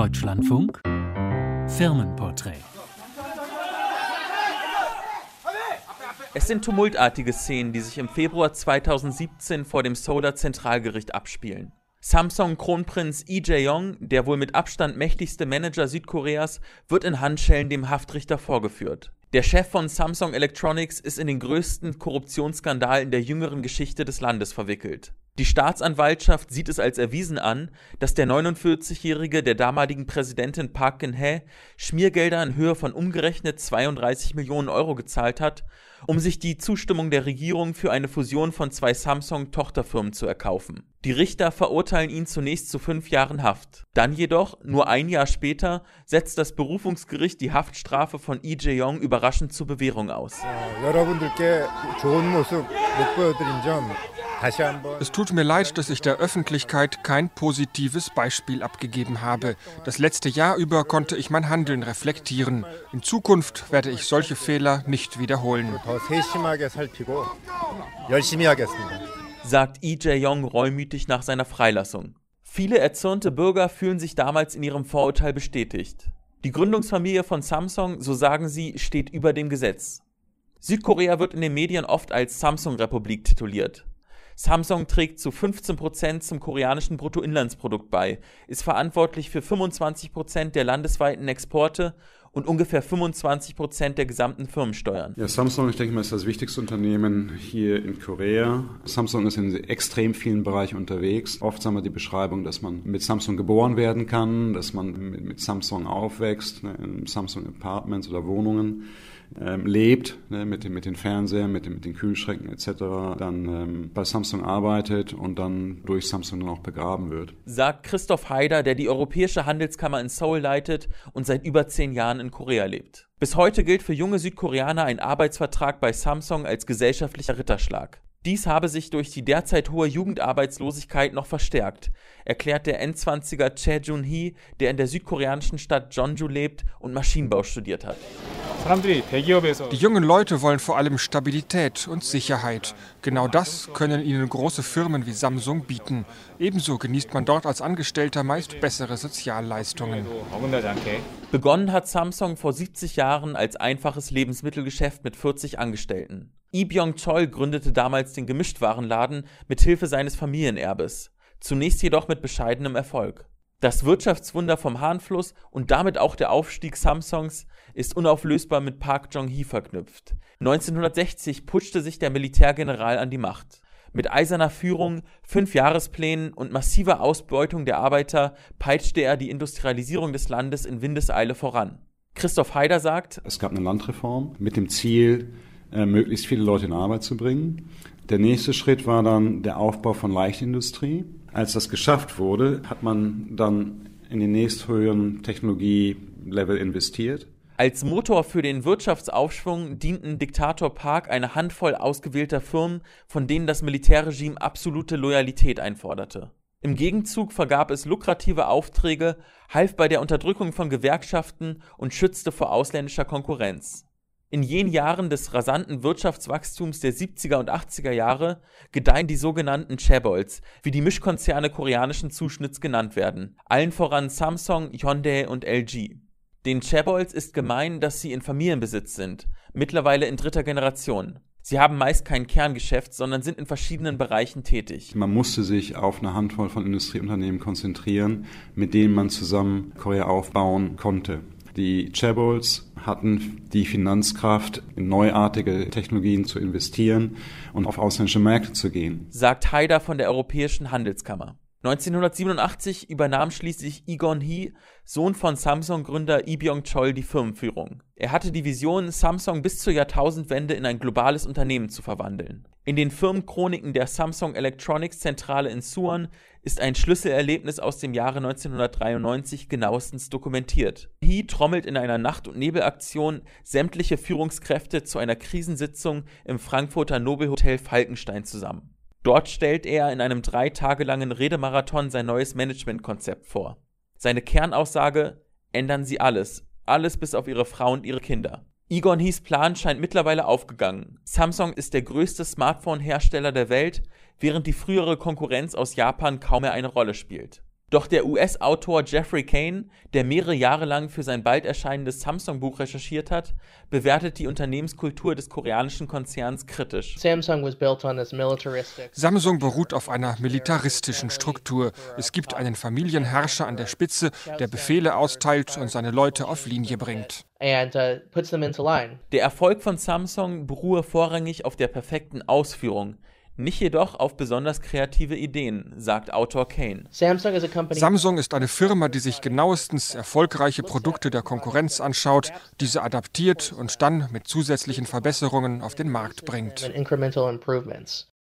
Deutschlandfunk Firmenporträt. Es sind tumultartige Szenen, die sich im Februar 2017 vor dem Seouler Zentralgericht abspielen. Samsung-Kronprinz Lee Jae-yong, der wohl mit Abstand mächtigste Manager Südkoreas, wird in Handschellen dem Haftrichter vorgeführt. Der Chef von Samsung Electronics ist in den größten Korruptionsskandal in der jüngeren Geschichte des Landes verwickelt. Die Staatsanwaltschaft sieht es als erwiesen an, dass der 49-Jährige der damaligen Präsidentin Park Geun-hye Schmiergelder in Höhe von umgerechnet 32 Millionen Euro gezahlt hat, um sich die Zustimmung der Regierung für eine Fusion von zwei Samsung-Tochterfirmen zu erkaufen. Die Richter verurteilen ihn zunächst zu 5 Jahren Haft. Dann jedoch, nur ein Jahr später, setzt das Berufungsgericht die Haftstrafe von Lee Jae-yong überraschend zur Bewährung aus. Es tut mir leid, dass ich der Öffentlichkeit kein positives Beispiel abgegeben habe. Das letzte Jahr über konnte ich mein Handeln reflektieren. In Zukunft werde ich solche Fehler nicht wiederholen, sagt Lee Jae-yong reumütig nach seiner Freilassung. Viele erzürnte Bürger fühlen sich damals in ihrem Vorurteil bestätigt. Die Gründungsfamilie von Samsung, so sagen sie, steht über dem Gesetz. Südkorea wird in den Medien oft als Samsung-Republik tituliert. Samsung trägt zu 15% zum koreanischen Bruttoinlandsprodukt bei, ist verantwortlich für 25% der landesweiten Exporte und ungefähr 25% der gesamten Firmensteuern. Ja, Samsung, ich denke mal, ist das wichtigste Unternehmen hier in Korea. Samsung ist in extrem vielen Bereichen unterwegs. Oft haben wir die Beschreibung, dass man mit Samsung geboren werden kann, dass man mit Samsung aufwächst, in Samsung Apartments oder Wohnungen lebt, mit den Fernsehern, mit den Kühlschränken etc., dann bei Samsung arbeitet und dann durch Samsung dann auch begraben wird. Sagt Christoph Haider, der die Europäische Handelskammer in Seoul leitet und seit über 10 Jahren in Korea lebt. Bis heute gilt für junge Südkoreaner ein Arbeitsvertrag bei Samsung als gesellschaftlicher Ritterschlag. Dies habe sich durch die derzeit hohe Jugendarbeitslosigkeit noch verstärkt, erklärt der N20er Chae Jun-hee, der in der südkoreanischen Stadt Jeonju lebt und Maschinenbau studiert hat. Die jungen Leute wollen vor allem Stabilität und Sicherheit. Genau das können ihnen große Firmen wie Samsung bieten. Ebenso genießt man dort als Angestellter meist bessere Sozialleistungen. Begonnen hat Samsung vor 70 Jahren als einfaches Lebensmittelgeschäft mit 40 Angestellten. Lee Byung-chol gründete damals den Gemischtwarenladen mit Hilfe seines Familienerbes, zunächst jedoch mit bescheidenem Erfolg. Das Wirtschaftswunder vom Hanfluss und damit auch der Aufstieg Samsungs ist unauflösbar mit Park Jong-hee verknüpft. 1960 putschte sich der Militärgeneral an die Macht. Mit eiserner Führung, 5 Jahresplänen und massiver Ausbeutung der Arbeiter peitschte er die Industrialisierung des Landes in Windeseile voran. Christoph Haider sagt: Es gab eine Landreform mit dem Ziel, möglichst viele Leute in Arbeit zu bringen. Der nächste Schritt war dann der Aufbau von Leichtindustrie. Als das geschafft wurde, hat man dann in den nächsthöheren Technologielevel investiert. Als Motor für den Wirtschaftsaufschwung dienten Diktator Park eine Handvoll ausgewählter Firmen, von denen das Militärregime absolute Loyalität einforderte. Im Gegenzug vergab es lukrative Aufträge, half bei der Unterdrückung von Gewerkschaften und schützte vor ausländischer Konkurrenz. In jenen Jahren des rasanten Wirtschaftswachstums der 70er und 80er Jahre gedeihen die sogenannten Chaebols, wie die Mischkonzerne koreanischen Zuschnitts genannt werden, allen voran Samsung, Hyundai und LG. Den Chaebols ist gemein, dass sie in Familienbesitz sind, mittlerweile in 3. Generation. Sie haben meist kein Kerngeschäft, sondern sind in verschiedenen Bereichen tätig. Man musste sich auf eine Handvoll von Industrieunternehmen konzentrieren, mit denen man zusammen Korea aufbauen konnte. Die Chaebols hatten die Finanzkraft, in neuartige Technologien zu investieren und auf ausländische Märkte zu gehen, sagt Haider von der Europäischen Handelskammer. 1987 übernahm schließlich Lee Gon-hee, Sohn von Samsung-Gründer Lee Byung-chol, die Firmenführung. Er hatte die Vision, Samsung bis zur Jahrtausendwende in ein globales Unternehmen zu verwandeln. In den Firmenchroniken der Samsung Electronics Zentrale in Suwon ist ein Schlüsselerlebnis aus dem Jahre 1993 genauestens dokumentiert. Hee trommelt in einer Nacht- und Nebelaktion sämtliche Führungskräfte zu einer Krisensitzung im Frankfurter Nobelhotel Falkenstein zusammen. Dort stellt er in einem 3 Tage langen Redemarathon sein neues Managementkonzept vor. Seine Kernaussage: Ändern Sie alles, alles bis auf Ihre Frau und Ihre Kinder. Lee Gon-hees Plan scheint mittlerweile aufgegangen. Samsung ist der größte Smartphone-Hersteller der Welt, während die frühere Konkurrenz aus Japan kaum mehr eine Rolle spielt. Doch der US-Autor Jeffrey Kane, der mehrere Jahre lang für sein bald erscheinendes Samsung-Buch recherchiert hat, bewertet die Unternehmenskultur des koreanischen Konzerns kritisch. Samsung beruht auf einer militaristischen Struktur. Es gibt einen Familienherrscher an der Spitze, der Befehle austeilt und seine Leute auf Linie bringt. Der Erfolg von Samsung beruhe vorrangig auf der perfekten Ausführung, nicht jedoch auf besonders kreative Ideen, sagt Autor Kane. Samsung ist eine Firma, die sich genauestens erfolgreiche Produkte der Konkurrenz anschaut, diese adaptiert und dann mit zusätzlichen Verbesserungen auf den Markt bringt.